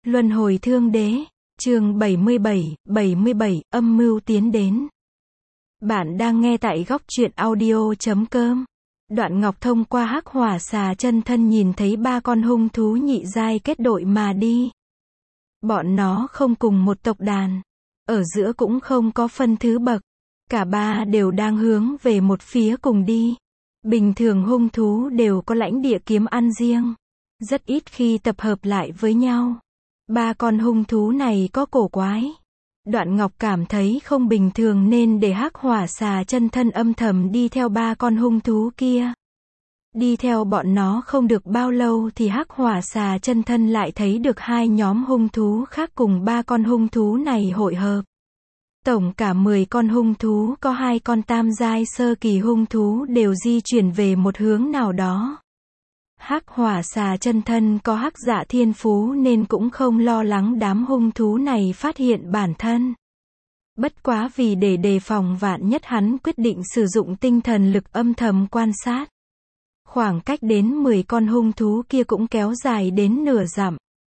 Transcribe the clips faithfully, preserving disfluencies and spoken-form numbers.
Luân hồi thương đế, chương bảy mươi bảy, bảy mươi bảy, âm mưu tiến đến. Bạn đang nghe tại góc truyện audio chấm com. Đoạn Ngọc thông qua hắc hỏa xà chân thân nhìn thấy ba con hung thú nhị giai kết đội mà đi. Bọn nó không cùng một tộc đàn, ở giữa cũng không có phân thứ bậc, cả ba đều đang hướng về một phía cùng đi. Bình thường hung thú đều có lãnh địa kiếm ăn riêng, rất ít khi tập hợp lại với nhau. Ba con hung thú này có cổ quái. Đoạn Ngọc cảm thấy không bình thường nên để hắc hỏa xà chân thân âm thầm đi theo ba con hung thú kia. Đi theo bọn nó không được bao lâu thì hắc hỏa xà chân thân lại thấy được hai nhóm hung thú khác cùng ba con hung thú này hội hợp. Tổng cả mười con hung thú, có hai con tam giai sơ kỳ hung thú đều di chuyển về một hướng nào đó. Hắc hỏa xà chân thân có hắc dạ thiên phú nên cũng không lo lắng đám hung thú này phát hiện bản thân. Bất quá vì để đề phòng vạn nhất, hắn quyết định sử dụng tinh thần lực âm thầm quan sát. Khoảng cách đến mười con hung thú kia cũng kéo dài đến nửa dặm.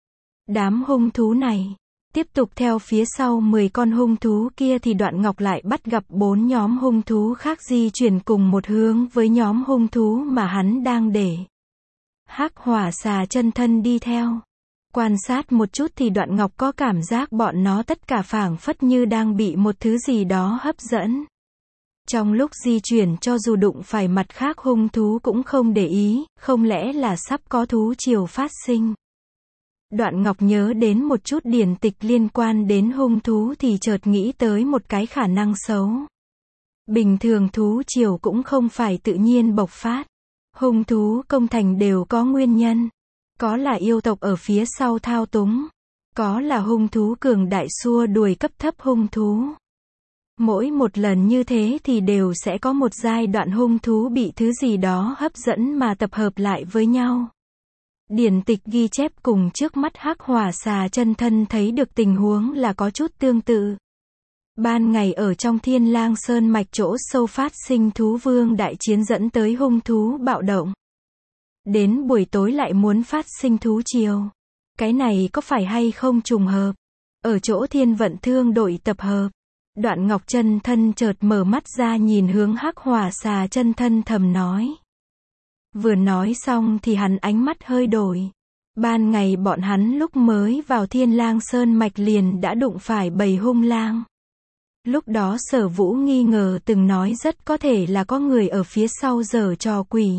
Đám hung thú này tiếp tục theo phía sau mười con hung thú kia thì Đoạn Ngọc lại bắt gặp bốn nhóm hung thú khác di chuyển cùng một hướng với nhóm hung thú mà hắn đang để hắc hỏa xà chân thân đi theo. Quan sát một chút thì Đoạn Ngọc có cảm giác bọn nó tất cả phảng phất như đang bị một thứ gì đó hấp dẫn. Trong lúc di chuyển cho dù đụng phải mặt khác hung thú cũng không để ý, không lẽ là sắp có thú triều phát sinh. Đoạn Ngọc nhớ đến một chút điển tịch liên quan đến hung thú thì chợt nghĩ tới một cái khả năng xấu. Bình thường thú triều cũng không phải tự nhiên bộc phát. Hung thú công thành đều có nguyên nhân. Có là yêu tộc ở phía sau thao túng. Có là hung thú cường đại xua đuổi cấp thấp hung thú. Mỗi một lần như thế thì đều sẽ có một giai đoạn hung thú bị thứ gì đó hấp dẫn mà tập hợp lại với nhau. Điển tịch ghi chép cùng trước mắt hắc hỏa xà chân thân thấy được tình huống là có chút tương tự. Ban ngày ở trong Thiên Lang Sơn mạch chỗ sâu phát sinh thú vương đại chiến dẫn tới hung thú bạo động. Đến buổi tối lại muốn phát sinh thú triều. Cái này có phải hay không trùng hợp? Ở chỗ Thiên Vận Thương đội tập hợp, Đoạn Ngọc chân thân chợt mở mắt ra nhìn hướng hắc hỏa xà chân thân thầm nói. Vừa nói xong thì hắn ánh mắt hơi đổi. Ban ngày bọn hắn lúc mới vào Thiên Lang Sơn mạch liền đã đụng phải bầy hung lang. Lúc đó Sở Vũ nghi ngờ từng nói rất có thể là có người ở phía sau giở trò quỷ.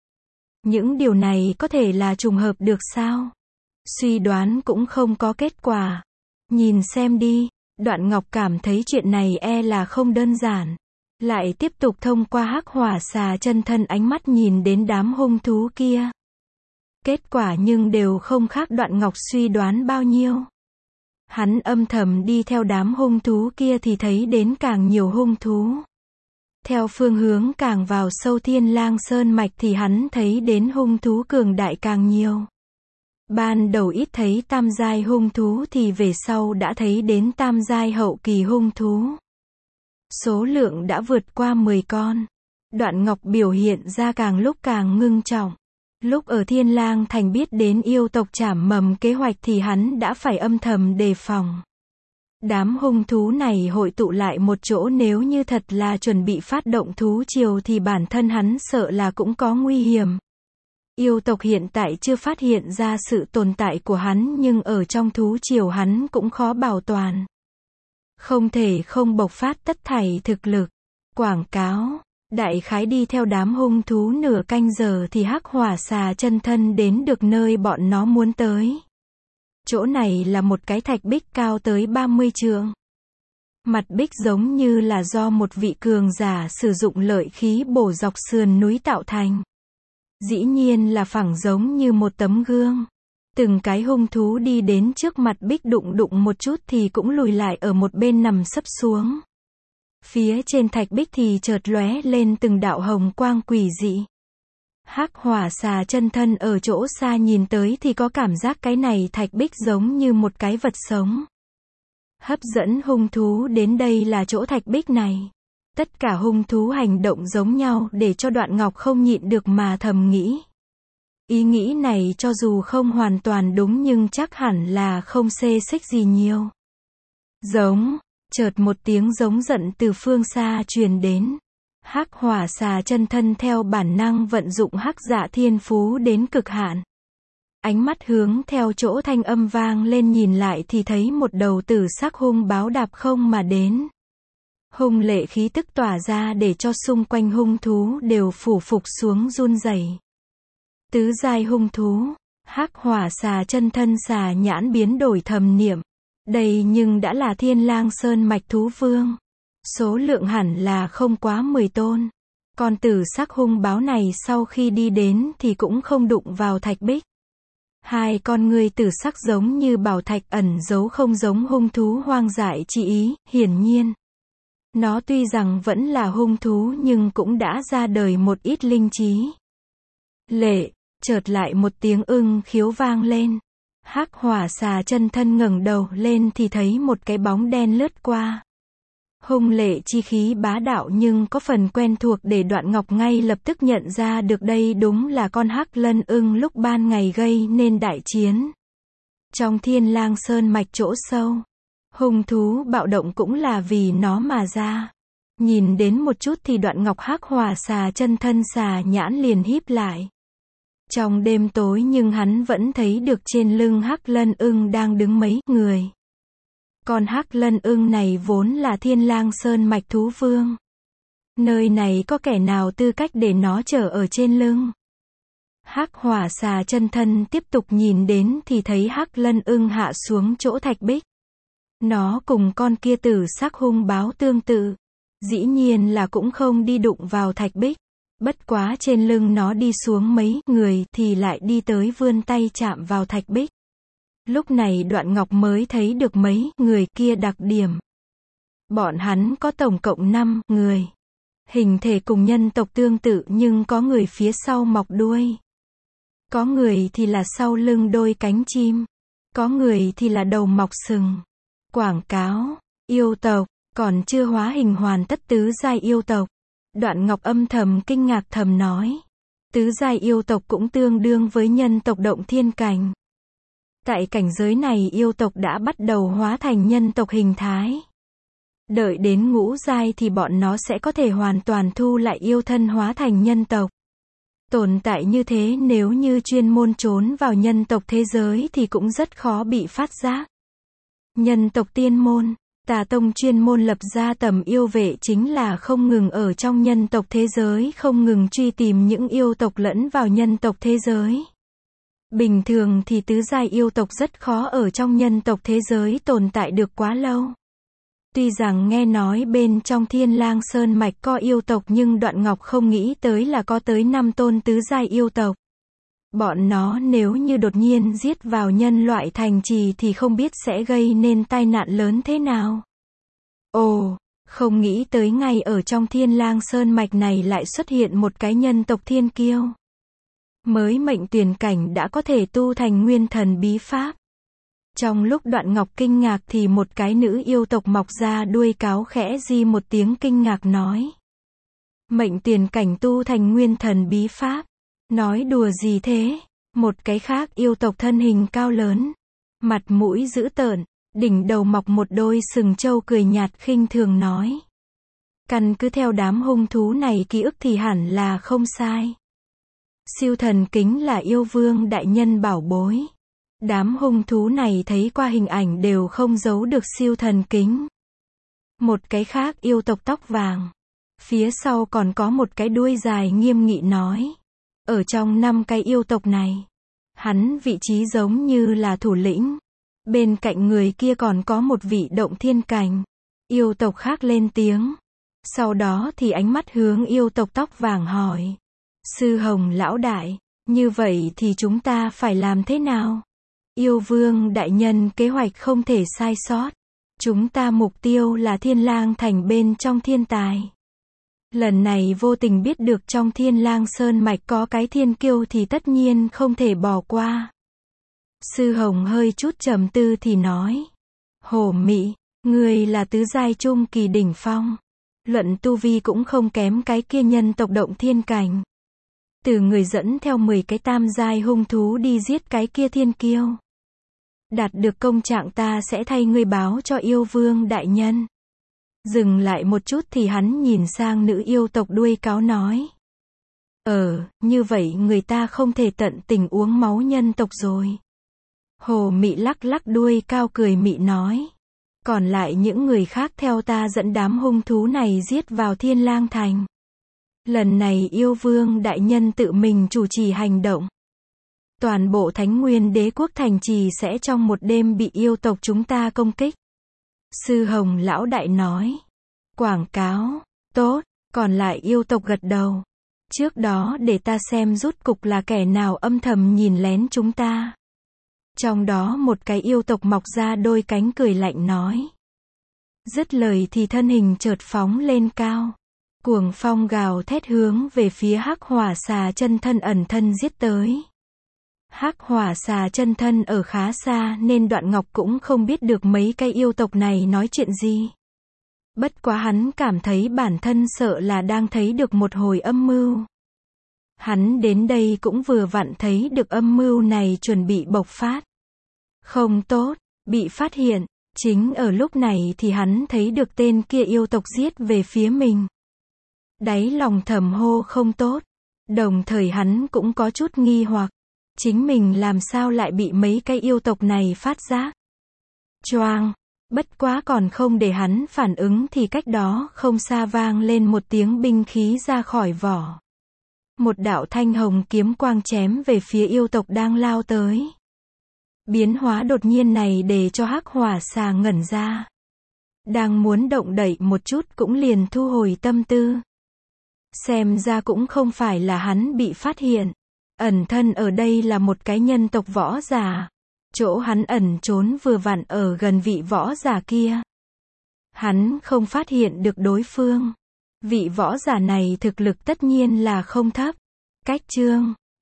Những điều này có thể là trùng hợp được sao? Suy đoán cũng không có kết quả. Nhìn xem đi, Đoạn Ngọc cảm thấy chuyện này e là không đơn giản. Lại tiếp tục thông qua hắc hỏa xà chân thân ánh mắt nhìn đến đám hung thú kia. Kết quả nhưng đều không khác Đoạn Ngọc suy đoán bao nhiêu. Hắn âm thầm đi theo đám hung thú kia thì thấy đến càng nhiều hung thú. Theo phương hướng càng vào sâu Thiên Lang Sơn mạch thì hắn thấy đến hung thú cường đại càng nhiều. Ban đầu ít thấy tam giai hung thú thì về sau đã thấy đến tam giai hậu kỳ hung thú. Số lượng đã vượt qua mười con. Đoạn Ngọc biểu hiện ra càng lúc càng ngưng trọng. Lúc ở Thiên Lang Thành biết đến yêu tộc trảm mầm kế hoạch thì hắn đã phải âm thầm đề phòng. Đám hung thú này hội tụ lại một chỗ, nếu như thật là chuẩn bị phát động thú triều thì bản thân hắn sợ là cũng có nguy hiểm. Yêu tộc hiện tại chưa phát hiện ra sự tồn tại của hắn nhưng ở trong thú triều hắn cũng khó bảo toàn. Không thể không bộc phát tất thảy thực lực. Quảng cáo. Đại khái đi theo đám hung thú nửa canh giờ thì hắc hỏa xà chân thân đến được nơi bọn nó muốn tới. Chỗ này là một cái thạch bích cao tới ba mươi trượng. Mặt bích giống như là do một vị cường giả sử dụng lợi khí bổ dọc sườn núi tạo thành. Dĩ nhiên là phẳng giống như một tấm gương. Từng cái hung thú đi đến trước mặt bích đụng đụng một chút thì cũng lùi lại ở một bên nằm sấp xuống. Phía trên thạch bích thì chợt lóe lên từng đạo hồng quang quỷ dị. Hắc hỏa xà chân thân ở chỗ xa nhìn tới thì có cảm giác cái này thạch bích giống như một cái vật sống. Hấp dẫn hung thú đến đây là chỗ thạch bích này. Tất cả hung thú hành động giống nhau để cho Đoạn Ngọc không nhịn được mà thầm nghĩ. Ý nghĩ này cho dù không hoàn toàn đúng nhưng chắc hẳn là không xê xích gì nhiều. Giống, chợt một tiếng giống giận từ phương xa truyền đến. Hắc hỏa xà chân thân theo bản năng vận dụng hắc dạ thiên phú đến cực hạn. Ánh mắt hướng theo chỗ thanh âm vang lên nhìn lại thì thấy một đầu tử sắc hung báo đạp không mà đến. Hung lệ khí tức tỏa ra để cho xung quanh hung thú đều phủ phục xuống run rẩy. Tứ giai hung thú, hắc hỏa xà chân thân xà nhãn biến đổi thầm niệm. Đây nhưng đã là Thiên Lang Sơn mạch thú vương. Số lượng hẳn là không quá mười tôn. Con tử sắc hung báo này sau khi đi đến thì cũng không đụng vào thạch bích. Hai con người tử sắc giống như bảo thạch ẩn giấu không giống hung thú hoang dại chi ý, hiển nhiên. Nó tuy rằng vẫn là hung thú nhưng cũng đã ra đời một ít linh trí. Lệ, chợt lại một tiếng ưng khiếu vang lên. Hắc hỏa xà chân thân ngẩng đầu lên thì thấy một cái bóng đen lướt qua. Hung lệ chi khí bá đạo nhưng có phần quen thuộc để Đoạn Ngọc ngay lập tức nhận ra được đây đúng là con hắc lân ưng lúc ban ngày gây nên đại chiến. Trong Thiên Lang Sơn mạch chỗ sâu, hung thú bạo động cũng là vì nó mà ra. Nhìn đến một chút thì Đoạn Ngọc hắc hỏa xà chân thân xà nhãn liền híp lại. Trong đêm tối nhưng hắn vẫn thấy được trên lưng hắc lân ưng đang đứng mấy người. Con hắc lân ưng này vốn là Thiên Lang Sơn mạch thú vương. Nơi này có kẻ nào tư cách để nó chở ở trên lưng? Hắc hỏa xà chân thân tiếp tục nhìn đến thì thấy hắc lân ưng hạ xuống chỗ thạch bích. Nó cùng con kia tử sắc hung báo tương tự. Dĩ nhiên là cũng không đi đụng vào thạch bích. Bất quá trên lưng nó đi xuống mấy người thì lại đi tới vươn tay chạm vào thạch bích. Lúc này Đoạn Ngọc mới thấy được mấy người kia đặc điểm. Bọn hắn có tổng cộng năm người. Hình thể cùng nhân tộc tương tự nhưng có người phía sau mọc đuôi. Có người thì là sau lưng đôi cánh chim. Có người thì là đầu mọc sừng. Quảng cáo, yêu tộc, còn chưa hóa hình hoàn tất tứ giai yêu tộc. Đoạn Ngọc âm thầm kinh ngạc thầm nói. Tứ giai yêu tộc cũng tương đương với nhân tộc động thiên cảnh. Tại cảnh giới này yêu tộc đã bắt đầu hóa thành nhân tộc hình thái. Đợi đến ngũ giai thì bọn nó sẽ có thể hoàn toàn thu lại yêu thân hóa thành nhân tộc. Tồn tại như thế nếu như chuyên môn trốn vào nhân tộc thế giới thì cũng rất khó bị phát giác. Nhân tộc tiên môn, Tà Tông chuyên môn lập ra tầm yêu vệ chính là không ngừng ở trong nhân tộc thế giới không ngừng truy tìm những yêu tộc lẫn vào nhân tộc thế giới. Bình thường thì tứ giai yêu tộc rất khó ở trong nhân tộc thế giới tồn tại được quá lâu. Tuy rằng nghe nói bên trong Thiên Lang Sơn mạch có yêu tộc nhưng Đoạn Ngọc không nghĩ tới là có tới năm tôn tứ giai yêu tộc. Bọn nó nếu như đột nhiên giết vào nhân loại thành trì thì không biết sẽ gây nên tai nạn lớn thế nào. Ồ, không nghĩ tới ngay ở trong Thiên Lang Sơn mạch này lại xuất hiện một cái nhân tộc thiên kiêu. Mới mệnh tuyển cảnh đã có thể tu thành nguyên thần bí pháp. Trong lúc Đoạn Ngọc kinh ngạc thì một cái nữ yêu tộc mọc ra đuôi cáo khẽ di một tiếng kinh ngạc nói. Mệnh tuyển cảnh tu thành nguyên thần bí pháp. Nói đùa gì thế? Một cái khác yêu tộc thân hình cao lớn. Mặt mũi dữ tợn, đỉnh đầu mọc một đôi sừng trâu cười nhạt khinh thường nói. Căn cứ theo đám hung thú này ký ức thì hẳn là không sai. Siêu thần kính là yêu vương đại nhân bảo bối. Đám hung thú này thấy qua hình ảnh đều không giấu được siêu thần kính. Một cái khác yêu tộc tóc vàng. Phía sau còn có một cái đuôi dài nghiêm nghị nói. Ở trong năm cái yêu tộc này, hắn vị trí giống như là thủ lĩnh. Bên cạnh người kia còn có một vị động thiên cảnh. Yêu tộc khác lên tiếng. Sau đó thì ánh mắt hướng yêu tộc tóc vàng hỏi. Sư Hồng lão đại, như vậy thì chúng ta phải làm thế nào? Yêu vương đại nhân kế hoạch không thể sai sót. Chúng ta mục tiêu là Thiên Lang thành bên trong thiên tài. Lần này vô tình biết được trong Thiên Lang Sơn mạch có cái thiên kiêu thì tất nhiên không thể bỏ qua. Sư Hồng hơi chút trầm tư thì nói. Hổ Mị, ngươi là tứ giai trung kỳ đỉnh phong. Luận tu vi cũng không kém cái kia nhân tộc động thiên cảnh. Từ người dẫn theo mười cái tam giai hung thú đi giết cái kia thiên kiêu. Đạt được công trạng ta sẽ thay ngươi báo cho yêu vương đại nhân. Dừng lại một chút thì hắn nhìn sang nữ yêu tộc đuôi cáo nói. Ờ, như vậy người ta không thể tận tình uống máu nhân tộc rồi. Hồ Mị lắc lắc đuôi cao cười mị nói. Còn lại những người khác theo ta dẫn đám hung thú này giết vào Thiên Lang Thành. Lần này yêu vương đại nhân tự mình chủ trì hành động. Toàn bộ Thánh Nguyên Đế quốc thành trì sẽ trong một đêm bị yêu tộc chúng ta công kích. Sư Hồng lão đại nói. Quảng cáo, tốt, còn lại yêu tộc gật đầu. Trước đó để ta xem rút cục là kẻ nào âm thầm nhìn lén chúng ta. Trong đó một cái yêu tộc mọc ra đôi cánh cười lạnh nói. Dứt lời thì thân hình chợt phóng lên cao. Cuồng phong gào thét hướng về phía Hắc Hỏa Xà chân thân ẩn thân giết tới. Hắc Hỏa Xà chân thân ở khá xa nên Đoạn Ngọc cũng không biết được mấy cái yêu tộc này nói chuyện gì. Bất quá hắn cảm thấy bản thân sợ là đang thấy được một hồi âm mưu. Hắn đến đây cũng vừa vặn thấy được âm mưu này chuẩn bị bộc phát. Không tốt, bị phát hiện. Chính ở lúc này thì hắn thấy được tên kia yêu tộc giết về phía mình. Đáy lòng thầm hô không tốt. Đồng thời hắn cũng có chút nghi hoặc. Chính mình làm sao lại bị mấy cái yêu tộc này phát giác. Choang. Bất quá còn không để hắn phản ứng thì cách đó không xa vang lên một tiếng binh khí ra khỏi vỏ. Một đạo thanh hồng kiếm quang chém về phía yêu tộc đang lao tới. Biến hóa đột nhiên này để cho Hắc Hỏa Xà ngẩn ra. Đang muốn động đậy một chút cũng liền thu hồi tâm tư. Xem ra cũng không phải là hắn bị phát hiện. Ẩn thân ở đây là một cái nhân tộc võ giả. Chỗ hắn ẩn trốn vừa vặn ở gần vị võ giả kia. Hắn không phát hiện được đối phương. Vị võ giả này thực lực tất nhiên là không thấp. Cách chương